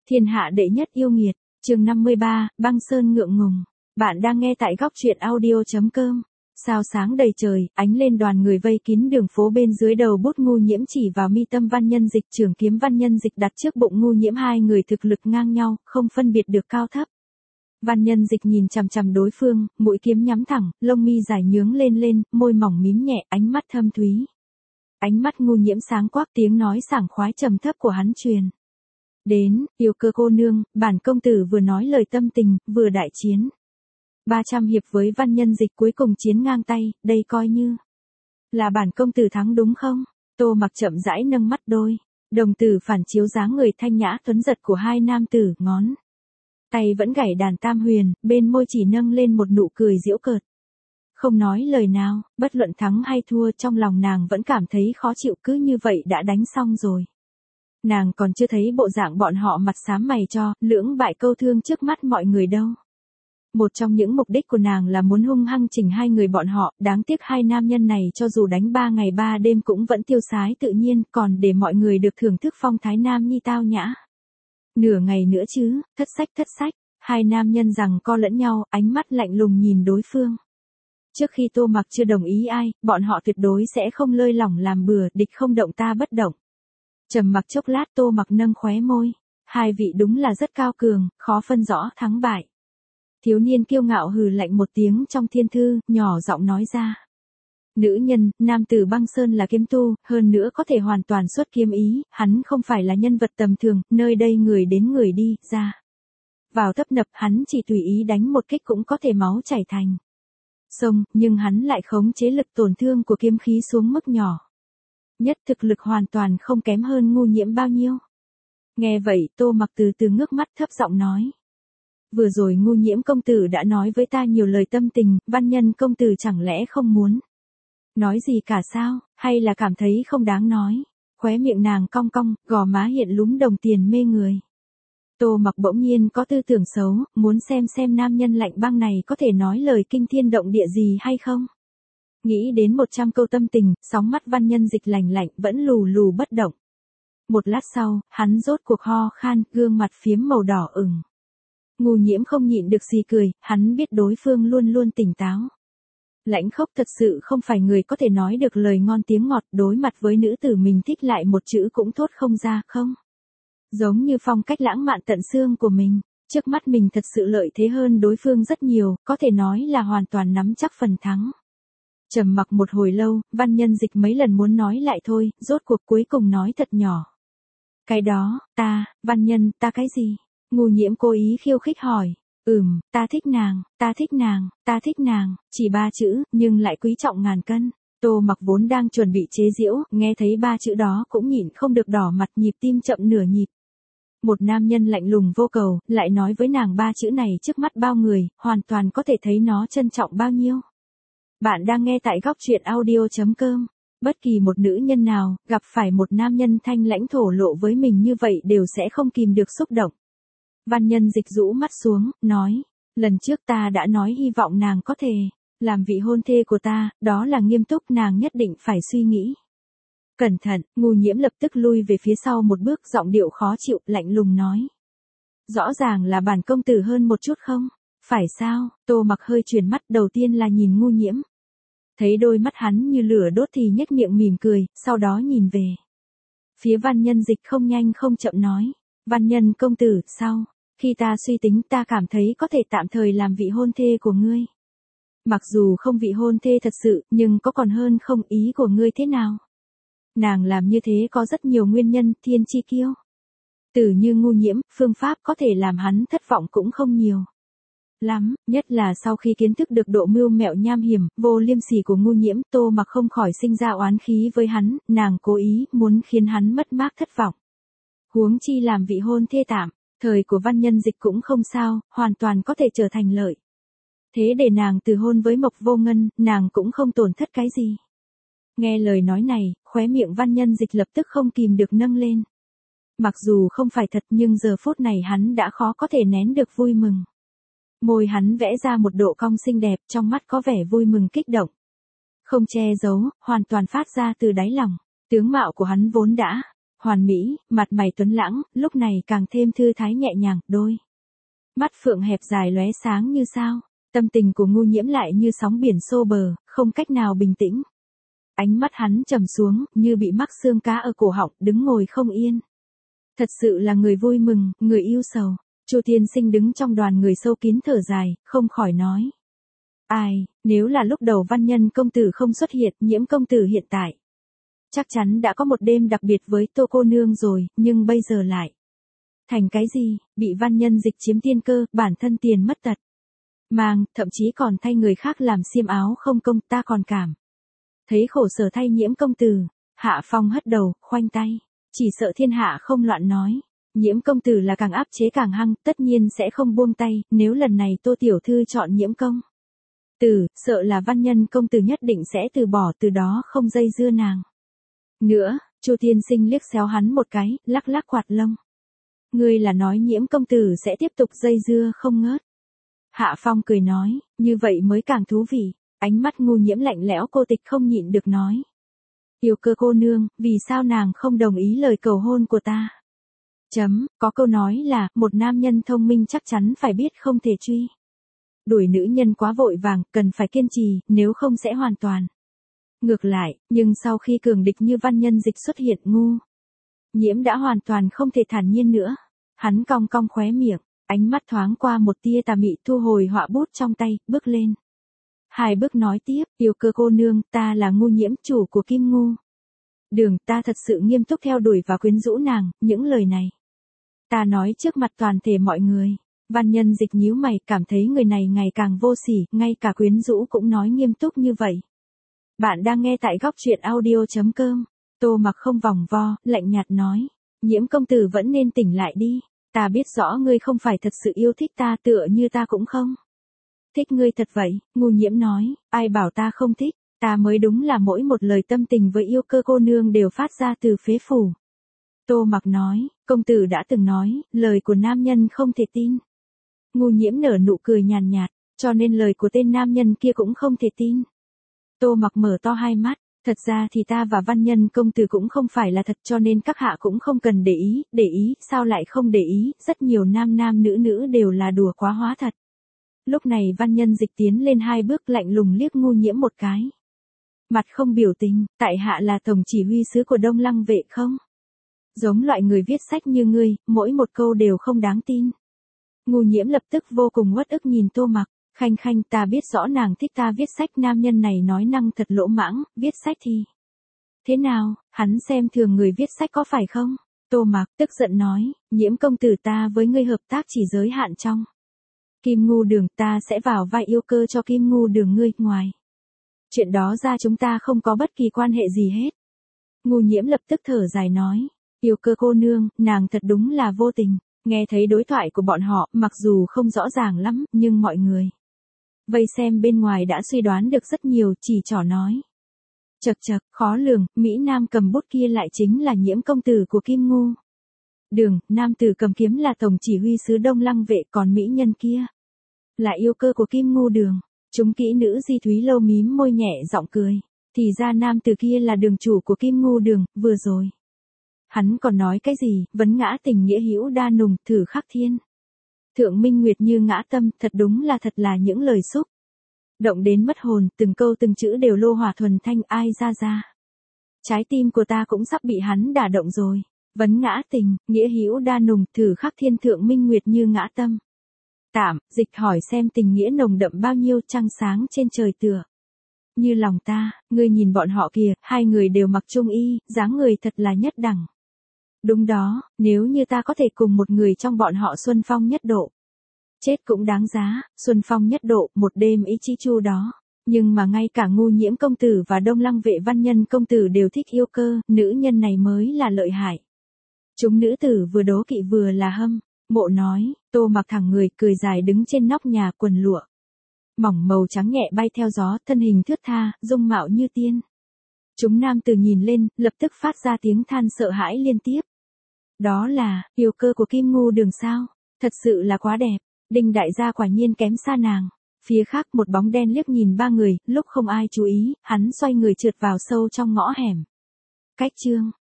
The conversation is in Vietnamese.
Thiên hạ đệ nhất yêu nghiệt, chương 53, băng sơn ngượng ngùng. Bạn đang nghe tại góc truyện audio.com. Sao sáng đầy trời, ánh lên đoàn người vây kín đường phố bên dưới đầu bút Ngu Nhiễm chỉ vào mi tâm Văn Nhân Dịch, trường kiếm Văn Nhân Dịch đặt trước bụng Ngu Nhiễm, hai người thực lực ngang nhau, không phân biệt được cao thấp. Văn Nhân Dịch nhìn chằm chằm đối phương, mũi kiếm nhắm thẳng, lông mi dài nhướng lên, môi mỏng mím nhẹ, ánh mắt thâm thúy. Ánh mắt Ngu Nhiễm sáng quắc, tiếng nói sảng khoái trầm thấp của hắn truyền đến, yêu cơ cô nương, bản công tử vừa nói lời tâm tình, vừa đại chiến 300 hiệp với Văn Nhân Dịch, cuối cùng chiến ngang tay, đây coi như là bản công tử thắng đúng không? Tô Mặc chậm rãi nâng mắt đôi đồng tử phản chiếu dáng người thanh nhã tuấn giật của hai nam tử, ngón tay vẫn gảy đàn tam huyền, bên môi chỉ nâng lên một nụ cười giễu cợt. Không nói lời nào, bất luận thắng hay thua, trong lòng nàng vẫn cảm thấy khó chịu, cứ như vậy đã đánh xong rồi. Nàng còn chưa thấy bộ dạng bọn họ mặt xám mày cho, lưỡng bại câu thương trước mắt mọi người đâu. Một trong những mục đích của nàng là muốn hung hăng chỉnh hai người bọn họ, đáng tiếc hai nam nhân này cho dù đánh 3 ngày 3 đêm cũng vẫn tiêu sái tự nhiên, còn để mọi người được thưởng thức phong thái nam nhi tao nhã. Nửa ngày nữa chứ, thất sách, hai nam nhân rằng co lẫn nhau, ánh mắt lạnh lùng nhìn đối phương. Trước khi Tô Mặc chưa đồng ý ai, bọn họ tuyệt đối sẽ không lơi lỏng làm bừa, địch không động ta bất động. Trầm mặc chốc lát, Tô Mặc nâng khóe môi. Hai vị đúng là rất cao cường, khó phân rõ thắng bại. Thiếu niên kiêu ngạo hừ lạnh một tiếng trong thiên thư, nhỏ giọng nói ra. Nữ nhân, nam tử băng sơn là kiếm tu, hơn nữa có thể hoàn toàn xuất kiếm ý, hắn không phải là nhân vật tầm thường, nơi đây người đến người đi, ra vào tấp nập, hắn chỉ tùy ý đánh một kích cũng có thể máu chảy thành sông, nhưng hắn lại khống chế lực tổn thương của kiếm khí xuống mức nhỏ nhất, thực lực hoàn toàn không kém hơn Ngu Nhiễm bao nhiêu. Nghe vậy, Tô Mặc từ từ ngước mắt thấp giọng nói. Vừa rồi Ngu Nhiễm công tử đã nói với ta nhiều lời tâm tình, Văn Nhân công tử chẳng lẽ không muốn nói gì cả sao, hay là cảm thấy không đáng nói? Khóe miệng nàng cong cong, gò má hiện lúm đồng tiền mê người. Tô Mặc bỗng nhiên có tư tưởng xấu, muốn xem nam nhân lạnh băng này có thể nói lời kinh thiên động địa gì hay không. Nghĩ đến 100 câu tâm tình, sóng mắt Văn Nhân Dịch lạnh vẫn lù bất động. Một lát sau, hắn rốt cuộc ho khan, gương mặt phiếm màu đỏ ửng. Ngu Nhiễm không nhịn được xì cười, hắn biết đối phương luôn tỉnh táo. Lãnh Khốc thật sự không phải người có thể nói được lời ngon tiếng ngọt, đối mặt với nữ tử mình thích lại một chữ cũng thốt không ra, không. Giống như phong cách lãng mạn tận xương của mình, trước mắt mình thật sự lợi thế hơn đối phương rất nhiều, có thể nói là hoàn toàn nắm chắc phần thắng. Trầm mặc một hồi lâu, Văn Nhân Dịch mấy lần muốn nói lại thôi, rốt cuộc cuối cùng nói thật nhỏ. Cái đó, Văn Nhân, ta cái gì? Ngu Nhiễm cố ý khiêu khích hỏi. Ta thích nàng, chỉ 3 chữ, nhưng lại quý trọng ngàn cân. Tô Mặc vốn đang chuẩn bị chế giễu, nghe thấy 3 chữ đó cũng nhịn không được đỏ mặt, nhịp tim chậm nửa nhịp. Một nam nhân lạnh lùng vô cầu, lại nói với nàng 3 chữ này trước mắt bao người, hoàn toàn có thể thấy nó trân trọng bao nhiêu. Bạn đang nghe tại góc truyện audio.com. Bất kỳ một nữ nhân nào, gặp phải một nam nhân thanh lãnh thổ lộ với mình như vậy đều sẽ không kìm được xúc động. Văn Nhân Dịch rũ mắt xuống, nói, lần trước ta đã nói hy vọng nàng có thể làm vị hôn thê của ta, đó là nghiêm túc, nàng nhất định phải suy nghĩ. Cẩn thận, Ngu Nhiễm lập tức lui về phía sau một bước, giọng điệu khó chịu, lạnh lùng nói. Rõ ràng là bản công tử hơn một chút không? Phải sao? Tô Mặc hơi chuyển mắt, đầu tiên là nhìn Ngu Nhiễm. Thấy đôi mắt hắn như lửa đốt thì nhếch miệng mỉm cười, sau đó nhìn về phía Văn Nhân Dịch, không nhanh không chậm nói. Văn Nhân công tử, sau khi ta suy tính, ta cảm thấy có thể tạm thời làm vị hôn thê của ngươi. Mặc dù không vị hôn thê thật sự, nhưng có còn hơn không, ý của ngươi thế nào? Nàng làm như thế có rất nhiều nguyên nhân, thiên chi kiêu tử như Ngu Nhiễm, phương pháp có thể làm hắn thất vọng cũng không nhiều lắm, nhất là sau khi kiến thức được độ mưu mẹo nham hiểm, vô liêm sỉ của Ngu Nhiễm, Tô Mặc không khỏi sinh ra oán khí với hắn, nàng cố ý muốn khiến hắn mất mát thất vọng. Huống chi làm vị hôn thê tạm thời của Văn Nhân Dịch cũng không sao, hoàn toàn có thể trở thành lợi thế để nàng từ hôn với Mộc Vô Ngân, nàng cũng không tổn thất cái gì. Nghe lời nói này, khóe miệng Văn Nhân Dịch lập tức không kìm được nâng lên. Mặc dù không phải thật nhưng giờ phút này hắn đã khó có thể nén được vui mừng. Môi hắn vẽ ra một độ cong xinh đẹp, trong mắt có vẻ vui mừng kích động. Không che giấu, hoàn toàn phát ra từ đáy lòng. Tướng mạo của hắn vốn đã hoàn mỹ, mặt mày tuấn lãng, lúc này càng thêm thư thái nhẹ nhàng, đôi mắt phượng hẹp dài lóe sáng như sao. Tâm tình của Ngu Nhiễm lại như sóng biển xô bờ, không cách nào bình tĩnh. Ánh mắt hắn trầm xuống, như bị mắc xương cá ở cổ họng, đứng ngồi không yên. Thật sự là người vui mừng, người yêu sầu. Chu Thiên Sinh đứng trong đoàn người sâu kín thở dài, không khỏi nói. Ai, nếu là lúc đầu Văn Nhân công tử không xuất hiện, Nhiễm công tử hiện tại chắc chắn đã có một đêm đặc biệt với Tô cô nương rồi, nhưng bây giờ lại thành cái gì, bị Văn Nhân Dịch chiếm tiên cơ, bản thân tiền mất tật mang, thậm chí còn thay người khác làm xiêm áo không công, ta còn cảm thấy khổ sở thay Nhiễm công tử. Hạ Phong hất đầu, khoanh tay, chỉ sợ thiên hạ không loạn nói. Nhiễm công tử là càng áp chế càng hăng, tất nhiên sẽ không buông tay, nếu lần này Tô tiểu thư chọn Nhiễm công tử, sợ là Văn Nhân công tử nhất định sẽ từ bỏ, từ đó không dây dưa nàng nữa. Chu Thiên Sinh liếc xéo hắn một cái, lắc lắc quạt lông. Ngươi là nói Nhiễm công tử sẽ tiếp tục dây dưa không ngớt. Hạ Phong cười nói, như vậy mới càng thú vị. Ánh mắt Ngu Nhiễm lạnh lẽo, cô tịch không nhịn được nói. Yêu Cơ cô nương, vì sao nàng không đồng ý lời cầu hôn của ta? Có câu nói là, một nam nhân thông minh chắc chắn phải biết không thể truy đuổi nữ nhân quá vội vàng, cần phải kiên trì, nếu không sẽ hoàn toàn ngược lại. Nhưng sau khi cường địch như Văn Nhân Dịch xuất hiện, Ngu Nhiễm đã hoàn toàn không thể thản nhiên nữa. Hắn cong cong khóe miệng, ánh mắt thoáng qua một tia tà mị, thu hồi họa bút trong tay, bước lên. Hai bước nói tiếp, Yêu Cơ cô nương, ta là Ngu Nhiễm, chủ của Kim Ngu Đường, ta thật sự nghiêm túc theo đuổi và quyến rũ nàng, những lời này ta nói trước mặt toàn thể mọi người. Văn Nhân Dịch nhíu mày, cảm thấy người này ngày càng vô sỉ, ngay cả quyến rũ cũng nói nghiêm túc như vậy. Bạn đang nghe tại góc truyện audio.com. Tô Mặc không vòng vo, lạnh nhạt nói. Nhiễm công tử vẫn nên tỉnh lại đi. Ta biết rõ ngươi không phải thật sự yêu thích ta, tựa như ta cũng không thích ngươi thật vậy. Ngu Nhiễm nói, ai bảo ta không thích, ta mới đúng là mỗi một lời tâm tình với Yêu Cơ cô nương đều phát ra từ phế phủ. Tô Mặc nói, công tử đã từng nói, lời của nam nhân không thể tin. Ngu Nhiễm nở nụ cười nhàn nhạt, cho nên lời của tên nam nhân kia cũng không thể tin. Tô Mặc mở to hai mắt, thật ra thì ta và Văn Nhân công tử cũng không phải là thật, cho nên các hạ cũng không cần để ý, sao lại không để ý, rất nhiều nam nữ đều là đùa quá hóa thật. Lúc này Văn Nhân Dịch tiến lên hai bước, lạnh lùng liếc Ngu Nhiễm một cái. Mặt không biểu tình, tại hạ là tổng chỉ huy sứ của Đông Lăng vệ không? Giống loại người viết sách như ngươi, mỗi một câu đều không đáng tin. Ngu Nhiễm lập tức vô cùng uất ức nhìn Tô Mặc. Khanh khanh, ta biết rõ nàng thích ta viết sách, nam nhân này nói năng thật lỗ mãng, viết sách thì thế nào, hắn xem thường người viết sách có phải không? Tô Mặc tức giận nói, Nhiễm công tử, ta với ngươi hợp tác chỉ giới hạn trong Kim Ngu Đường, ta sẽ vào vai Yêu Cơ cho Kim Ngu Đường ngươi, ngoài chuyện đó ra chúng ta không có bất kỳ quan hệ gì hết. Ngu Nhiễm lập tức thở dài nói, Yêu Cơ cô nương, nàng thật đúng là vô tình. Nghe thấy đối thoại của bọn họ, mặc dù không rõ ràng lắm, nhưng mọi người vây xem bên ngoài đã suy đoán được rất nhiều, chỉ trỏ nói. Chậc chậc, khó lường, Mỹ Nam cầm bút kia lại chính là Nhiễm công tử của Kim Ngu Đường, nam tử cầm kiếm là tổng chỉ huy sứ Đông Lăng vệ, còn mỹ nhân kia là Yêu Cơ của Kim Ngu Đường. Chúng kỹ nữ Di Thúy Lâu mím môi nhẹ giọng cười. Thì ra nam tử kia là đường chủ của Kim Ngu Đường, vừa rồi hắn còn nói cái gì, vấn ngã tình nghĩa hữu đa nùng, thử khắc thiên thượng minh nguyệt như ngã tâm, thật đúng là thật là những lời xúc động đến mất hồn, từng câu từng chữ đều lô hỏa thuần thanh, ai ra. Trái tim của ta cũng sắp bị hắn đả động rồi. Vấn ngã tình, nghĩa hữu đa nùng, thử khắc thiên thượng minh nguyệt như ngã tâm. Tạm, dịch hỏi xem tình nghĩa nồng đậm bao nhiêu, trăng sáng trên trời tựa như lòng ta, ngươi nhìn bọn họ kìa, hai người đều mặc trung y, dáng người thật là nhất đẳng. Đúng đó, nếu như ta có thể cùng một người trong bọn họ xuân phong nhất độ, chết cũng đáng giá, xuân phong nhất độ, một đêm ý chí chu đó. Nhưng mà ngay cả Ngu Nhiễm công tử và Đông Lăng vệ Văn Nhân công tử đều thích Yêu Cơ, nữ nhân này mới là lợi hại. Chúng nữ tử vừa đố kỵ vừa là hâm mộ nói. Tô Mặc thẳng người, cười dài đứng trên nóc nhà, quần lụa mỏng màu trắng nhẹ bay theo gió, thân hình thướt tha, dung mạo như tiên. Chúng nam tử nhìn lên, lập tức phát ra tiếng than sợ hãi liên tiếp. Đó là Yêu Cơ của Kim Ngu Đường sao? Thật sự là quá đẹp. Đinh đại gia quả nhiên kém xa nàng. Phía khác một bóng đen liếc nhìn ba người, lúc không ai chú ý, hắn xoay người trượt vào sâu trong ngõ hẻm. Cách chương